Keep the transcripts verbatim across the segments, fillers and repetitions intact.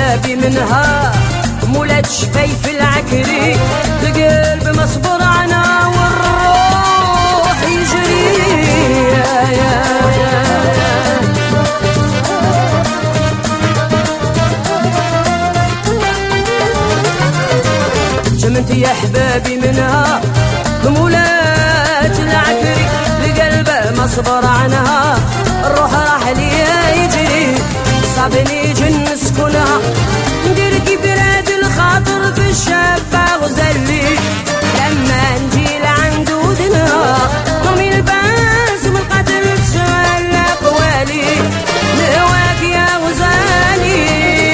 احبابي منها مولات شفايف العكري، القلب مصبر عنها والروح يجري. يا يا يا جمنت يا احبابي منها مولات العكري، القلب مصبر عنها الروح راح ليا يجري. صابني جن سكنها ندير كبراد الخاطر في الشابة غزلي، لما نجي لعند ودنا رمي الباس من القتل تسأل أقوالي نهواك يا غزالي.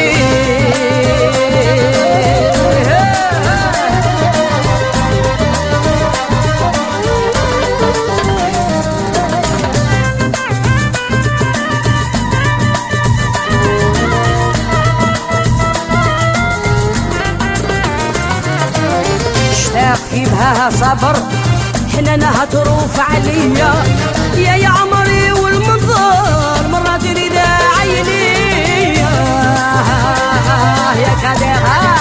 في بها صبر حنانها تروف عليا، يا يا عمري والمنظر مرة تريد عيني يا كادرها.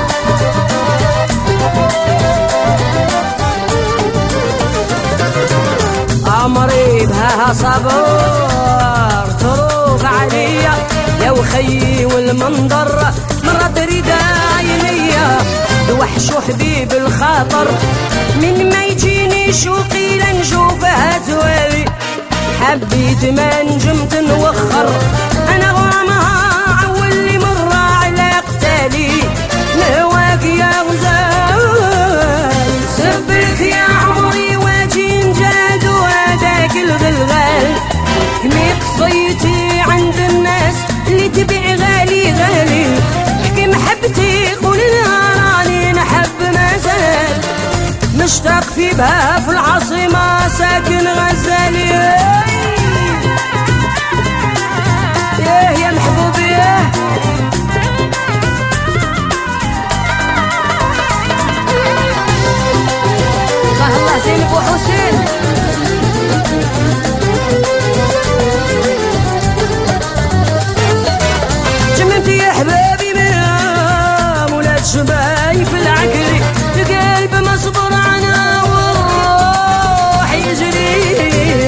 عمري بها صبر تروف عليا، يا وخيي والمنظر مرة تريد عيني. وحش وحبيب الخاطر من ما يجيني شوقي لنشوفها توالي، حبيت ما نجمت نوخر انا غرامها عول لي مرة على قتالي نهواك يا غزال. سبلك يا عمري واجي نجاد وهداك الغلغال، كمي قصيتي عند الناس اللي تبيع غالي غالي، حكي محبتي قول لها نحب ما زال، مشتاق في بها في العاصمة ساكن غزالي. ياه يا محبوب ياه الله الله زينب وحسين. جمنت يا احبابي منها مولات شبايف العكري، القلب مصبر عنها والروح يجري.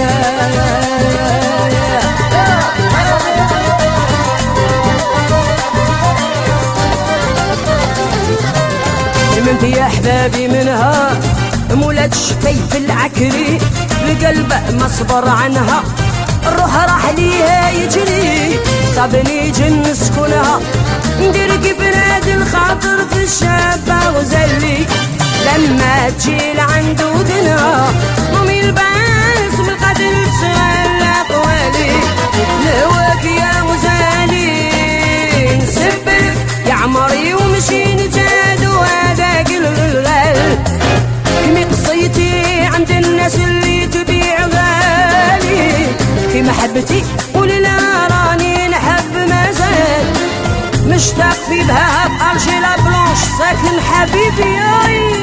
جمنت يا احبابي منها مولات شفايف العكري، القلب مصبر عنها الروح راح ليها يجري. صابني جن سكنها ندير كبراد الخاطر في الشابة غزلي، لما تجي لعند ودنا رمي الباس من القتل تسأل أقوالي نهواك يا غزالي. نسبلك يا عمري ومشي نجاد وهداك الغلغال، كمي قصيتي عند الناس اللي تبيع غالي، في محبتي قول لا راني نحب ما زال، مشتاق في بها بأرجي لا بلونش ساكن حبيبي.